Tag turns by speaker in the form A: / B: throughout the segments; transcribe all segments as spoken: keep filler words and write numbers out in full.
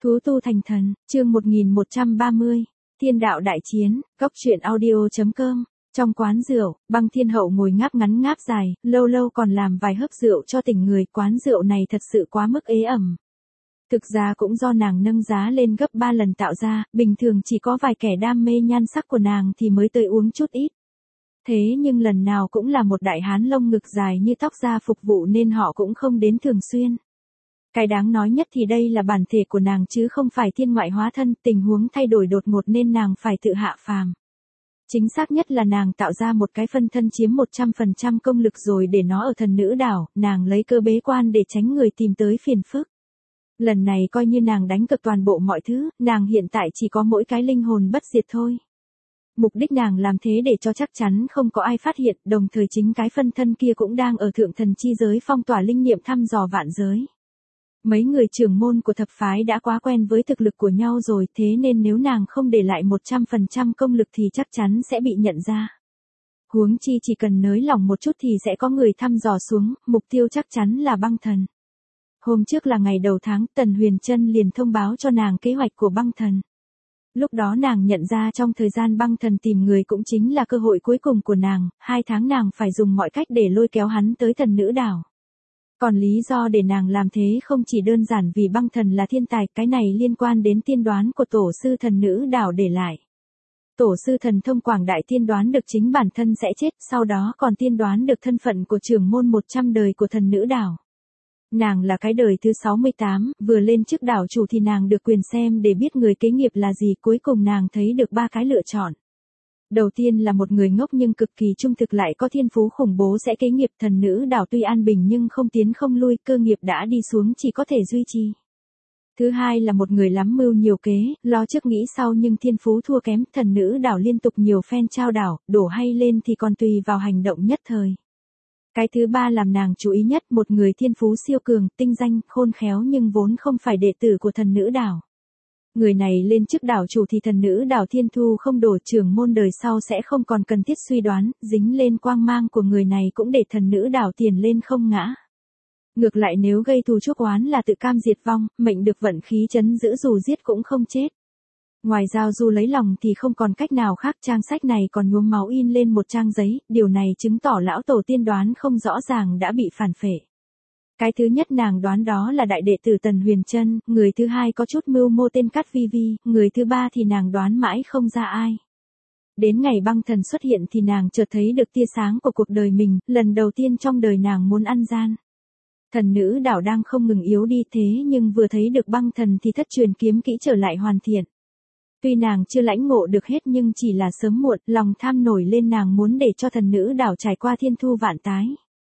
A: Thú tu thành thần, chương một nghìn một trăm ba mươi, Thiên đạo đại chiến, góc truyện audio.com. Trong quán rượu, Băng Thiên Hậu ngồi ngáp ngắn ngáp dài, lâu lâu còn làm vài hớp rượu cho tỉnh người, quán rượu này thật sự quá mức ế ẩm. Thực ra cũng do nàng nâng giá lên gấp ba lần tạo ra, bình thường chỉ có vài kẻ đam mê nhan sắc của nàng thì mới tới uống chút ít. Thế nhưng lần nào cũng là một đại hán lông ngực dài như tóc ra phục vụ nên họ cũng không đến thường xuyên. Cái đáng nói nhất thì đây là bản thể của nàng chứ không phải thiên ngoại hóa thân, tình huống thay đổi đột ngột nên nàng phải tự hạ phàm. Chính xác nhất là nàng tạo ra một cái phân thân chiếm một trăm phần trăm công lực rồi để nó ở thần nữ đảo, nàng lấy cơ bế quan để tránh người tìm tới phiền phức. Lần này coi như nàng đánh cược toàn bộ mọi thứ, nàng hiện tại chỉ có mỗi cái linh hồn bất diệt thôi. Mục đích nàng làm thế để cho chắc chắn không có ai phát hiện, đồng thời chính cái phân thân kia cũng đang ở thượng thần chi giới phong tỏa linh nghiệm thăm dò vạn giới. Mấy người trưởng môn của thập phái đã quá quen với thực lực của nhau rồi, thế nên nếu nàng không để lại một trăm phần trăm công lực thì chắc chắn sẽ bị nhận ra. Huống chi chỉ cần nới lỏng một chút thì sẽ có người thăm dò xuống, mục tiêu chắc chắn là băng thần. Hôm trước là ngày đầu tháng, Tần Huyền Trân liền thông báo cho nàng kế hoạch của băng thần. Lúc đó nàng nhận ra trong thời gian băng thần tìm người cũng chính là cơ hội cuối cùng của nàng, hai tháng nàng phải dùng mọi cách để lôi kéo hắn tới thần nữ đảo. Còn lý do để nàng làm thế không chỉ đơn giản vì băng thần là thiên tài, cái này liên quan đến tiên đoán của tổ sư thần nữ đảo để lại. Tổ sư thần thông quảng đại tiên đoán được chính bản thân sẽ chết, sau đó còn tiên đoán được thân phận của trưởng môn một trăm đời của thần nữ đảo. Nàng là cái đời thứ sáu mươi tám, vừa lên chức đảo chủ thì nàng được quyền xem để biết người kế nghiệp là gì, cuối cùng nàng thấy được ba cái lựa chọn. Đầu tiên là một người ngốc nhưng cực kỳ trung thực lại có thiên phú khủng bố sẽ kế nghiệp thần nữ đảo, tuy an bình nhưng không tiến không lui, cơ nghiệp đã đi xuống chỉ có thể duy trì. Thứ hai là một người lắm mưu nhiều kế, lo trước nghĩ sau nhưng thiên phú thua kém, thần nữ đảo liên tục nhiều phen trao đảo, đổ hay lên thì còn tùy vào hành động nhất thời. Cái thứ ba làm nàng chú ý nhất, một người thiên phú siêu cường, tinh danh, khôn khéo nhưng vốn không phải đệ tử của thần nữ đảo. Người này lên chức đảo chủ thì thần nữ đảo thiên thu không đổ, trưởng môn đời sau sẽ không còn cần thiết suy đoán, dính lên quang mang của người này cũng để thần nữ đảo tiền lên không ngã. Ngược lại nếu gây thù chuốc oán là tự cam diệt vong, mệnh được vận khí chấn giữ dù giết cũng không chết. Ngoài giao du lấy lòng thì không còn cách nào khác, trang sách này còn nhuốm máu in lên một trang giấy, điều này chứng tỏ lão tổ tiên đoán không rõ ràng đã bị phản phệ. Cái thứ nhất nàng đoán đó là đại đệ tử Tần Huyền Trân, người thứ hai có chút mưu mô tên Cát Vi Vi, người thứ ba thì nàng đoán mãi không ra ai. Đến ngày băng thần xuất hiện thì nàng chợt thấy được tia sáng của cuộc đời mình, lần đầu tiên trong đời nàng muốn ăn gian. Thần nữ đảo đang không ngừng yếu đi thế nhưng vừa thấy được băng thần thì thất truyền kiếm kỹ trở lại hoàn thiện. Tuy nàng chưa lãnh ngộ được hết nhưng chỉ là sớm muộn, lòng tham nổi lên, nàng muốn để cho thần nữ đảo trải qua thiên thu vạn tái.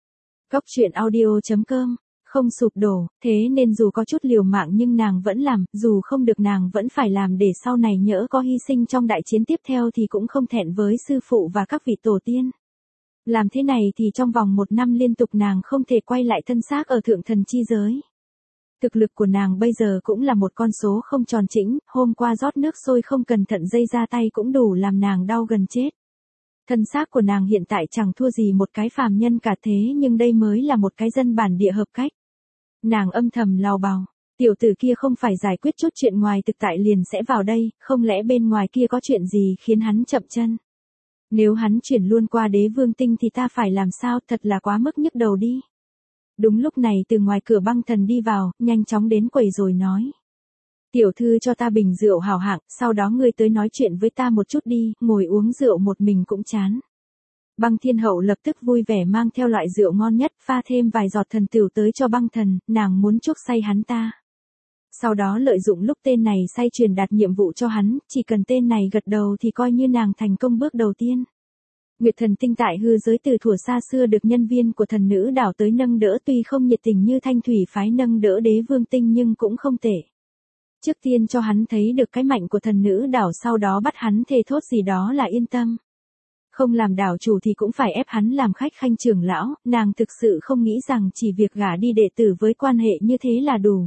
A: Góc truyện audio.com, không sụp đổ, thế nên dù có chút liều mạng nhưng nàng vẫn làm, dù không được nàng vẫn phải làm để sau này nhỡ có hy sinh trong đại chiến tiếp theo thì cũng không thẹn với sư phụ và các vị tổ tiên. Làm thế này thì trong vòng một năm liên tục nàng không thể quay lại thân xác ở thượng thần chi giới. Thực lực của nàng bây giờ cũng là một con số không tròn chỉnh, hôm qua rót nước sôi không cẩn thận dây ra tay cũng đủ làm nàng đau gần chết. Thân xác của nàng hiện tại chẳng thua gì một cái phàm nhân cả thế nhưng đây mới là một cái dân bản địa hợp cách. Nàng âm thầm lào bào, tiểu tử kia không phải giải quyết chút chuyện ngoài thực tại liền sẽ vào đây, không lẽ bên ngoài kia có chuyện gì khiến hắn chậm chân. Nếu hắn chuyển luôn qua đế vương tinh thì ta phải làm sao, thật là quá mức nhức đầu đi. Đúng lúc này từ ngoài cửa băng thần đi vào, nhanh chóng đến quầy rồi nói. Tiểu thư cho ta bình rượu hảo hạng, sau đó ngươi tới nói chuyện với ta một chút đi, ngồi uống rượu một mình cũng chán. Băng Thiên Hậu lập tức vui vẻ mang theo loại rượu ngon nhất, pha thêm vài giọt thần tửu tới cho băng thần, nàng muốn chuốc say hắn ta. Sau đó lợi dụng lúc tên này say truyền đạt nhiệm vụ cho hắn, chỉ cần tên này gật đầu thì coi như nàng thành công bước đầu tiên. Nguyệt thần tinh tại hư giới từ thuở xa xưa được nhân viên của thần nữ đảo tới nâng đỡ, tuy không nhiệt tình như thanh thủy phái nâng đỡ đế vương tinh nhưng cũng không tệ. Trước tiên cho hắn thấy được cái mạnh của thần nữ đảo, sau đó bắt hắn thề thốt gì đó là yên tâm. Không làm đảo chủ thì cũng phải ép hắn làm khách khanh trưởng lão, nàng thực sự không nghĩ rằng chỉ việc gả đi đệ tử với quan hệ như thế là đủ.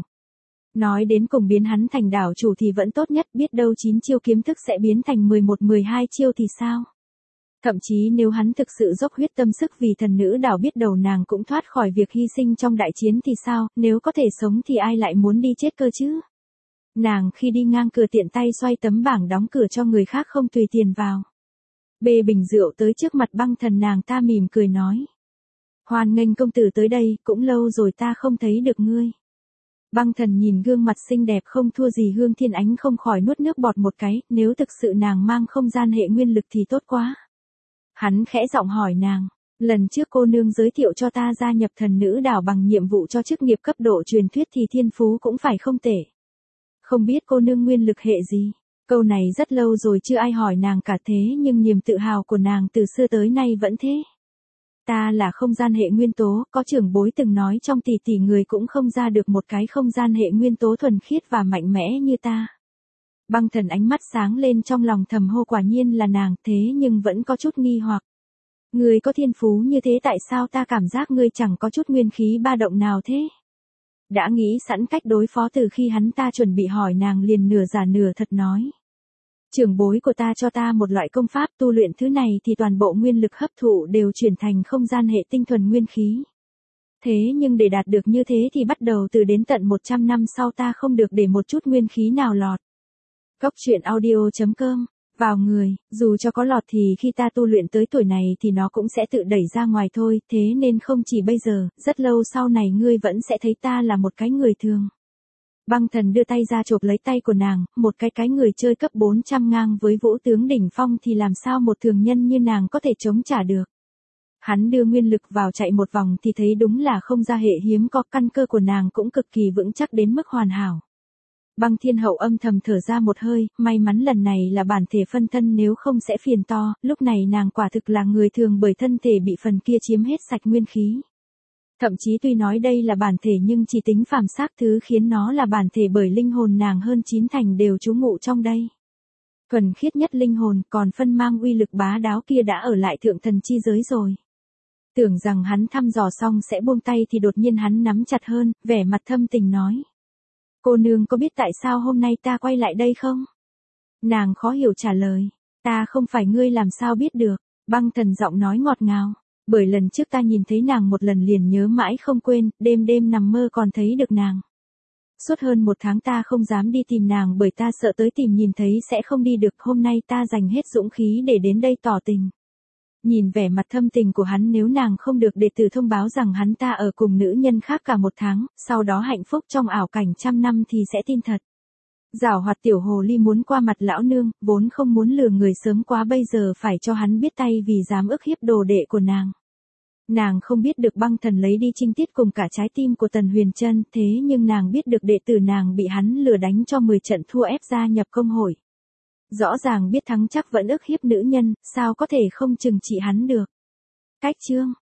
A: Nói đến cùng biến hắn thành đảo chủ thì vẫn tốt nhất, biết đâu chín chiêu kiếm thức sẽ biến thành mười một mười hai chiêu thì sao? Thậm chí nếu hắn thực sự dốc huyết tâm sức vì thần nữ đảo, biết đầu nàng cũng thoát khỏi việc hy sinh trong đại chiến thì sao, nếu có thể sống thì ai lại muốn đi chết cơ chứ? Nàng khi đi ngang cửa tiện tay xoay tấm bảng đóng cửa cho người khác không tùy tiền vào. Bê bình rượu tới trước mặt Băng Thần, nàng ta mỉm cười nói. Hoan nghênh công tử tới đây, cũng lâu rồi ta không thấy được ngươi. Băng Thần nhìn gương mặt xinh đẹp không thua gì Hương Thiên Ánh không khỏi nuốt nước bọt một cái, nếu thực sự nàng mang không gian hệ nguyên lực thì tốt quá. Hắn khẽ giọng hỏi nàng, lần trước cô nương giới thiệu cho ta gia nhập Thần Nữ Đảo bằng nhiệm vụ cho chức nghiệp cấp độ truyền thuyết thì thiên phú cũng phải không tệ. Không biết cô nương nguyên lực hệ gì? Câu này rất lâu rồi chưa ai hỏi nàng cả, thế nhưng niềm tự hào của nàng từ xưa tới nay vẫn thế. Ta là không gian hệ nguyên tố, có trưởng bối từng nói trong tỷ tỷ người cũng không ra được một cái không gian hệ nguyên tố thuần khiết và mạnh mẽ như ta. Băng Thần ánh mắt sáng lên, trong lòng thầm hô quả nhiên là nàng, thế nhưng vẫn có chút nghi hoặc. Ngươi có thiên phú như thế tại sao ta cảm giác ngươi chẳng có chút nguyên khí ba động nào thế? Đã nghĩ sẵn cách đối phó từ khi hắn ta chuẩn bị hỏi, nàng liền nửa giả nửa thật nói. Trưởng bối của ta cho ta một loại công pháp, tu luyện thứ này thì toàn bộ nguyên lực hấp thụ đều chuyển thành không gian hệ tinh thuần nguyên khí. Thế nhưng để đạt được như thế thì bắt đầu từ đến tận một trăm năm sau ta không được để một chút nguyên khí nào lọt. Cốc truyện audio chấm com, vào người, dù cho có lọt thì khi ta tu luyện tới tuổi này thì nó cũng sẽ tự đẩy ra ngoài thôi, thế nên không chỉ bây giờ, rất lâu sau này ngươi vẫn sẽ thấy ta là một cái người thường. Băng Thần đưa tay ra chộp lấy tay của nàng, một cái cái người chơi cấp bốn trăm ngang với vũ tướng đỉnh phong thì làm sao một thường nhân như nàng có thể chống trả được. Hắn đưa nguyên lực vào chạy một vòng thì thấy đúng là không ra hệ hiếm có, căn cơ của nàng cũng cực kỳ vững chắc đến mức hoàn hảo. Băng Thiên Hậu âm thầm thở ra một hơi, may mắn lần này là bản thể phân thân, nếu không sẽ phiền to, lúc này nàng quả thực là người thường bởi thân thể bị phần kia chiếm hết sạch nguyên khí. Thậm chí tuy nói đây là bản thể nhưng chỉ tính phàm xác thứ khiến nó là bản thể bởi linh hồn nàng hơn chín thành đều trú ngụ trong đây. Thuần khiết nhất linh hồn, còn phân mang uy lực bá đáo kia đã ở lại thượng thần chi giới rồi. Tưởng rằng hắn thăm dò xong sẽ buông tay thì đột nhiên hắn nắm chặt hơn, vẻ mặt thâm tình nói. Cô nương có biết tại sao hôm nay ta quay lại đây không? Nàng khó hiểu trả lời. Ta không phải, ngươi làm sao biết được? Băng Thần giọng nói ngọt ngào. Bởi lần trước ta nhìn thấy nàng một lần liền nhớ mãi không quên, đêm đêm nằm mơ còn thấy được nàng. Suốt hơn một tháng ta không dám đi tìm nàng bởi ta sợ tới tìm nhìn thấy sẽ không đi được, hôm nay ta dành hết dũng khí để đến đây tỏ tình. Nhìn vẻ mặt thâm tình của hắn, nếu nàng không được đệ tử thông báo rằng hắn ta ở cùng nữ nhân khác cả một tháng, sau đó hạnh phúc trong ảo cảnh trăm năm thì sẽ tin thật. Giảo hoạt tiểu hồ ly muốn qua mặt lão nương, vốn không muốn lừa người sớm quá, bây giờ phải cho hắn biết tay vì dám ức hiếp đồ đệ của nàng. Nàng không biết được Băng Thần lấy đi trinh tiết cùng cả trái tim của Tần Huyền Trân, thế nhưng nàng biết được đệ tử nàng bị hắn lừa đánh cho mười trận thua ép gia nhập công hội. Rõ ràng biết thắng chắc vẫn ức hiếp nữ nhân, sao có thể không trừng trị hắn được. Cách chương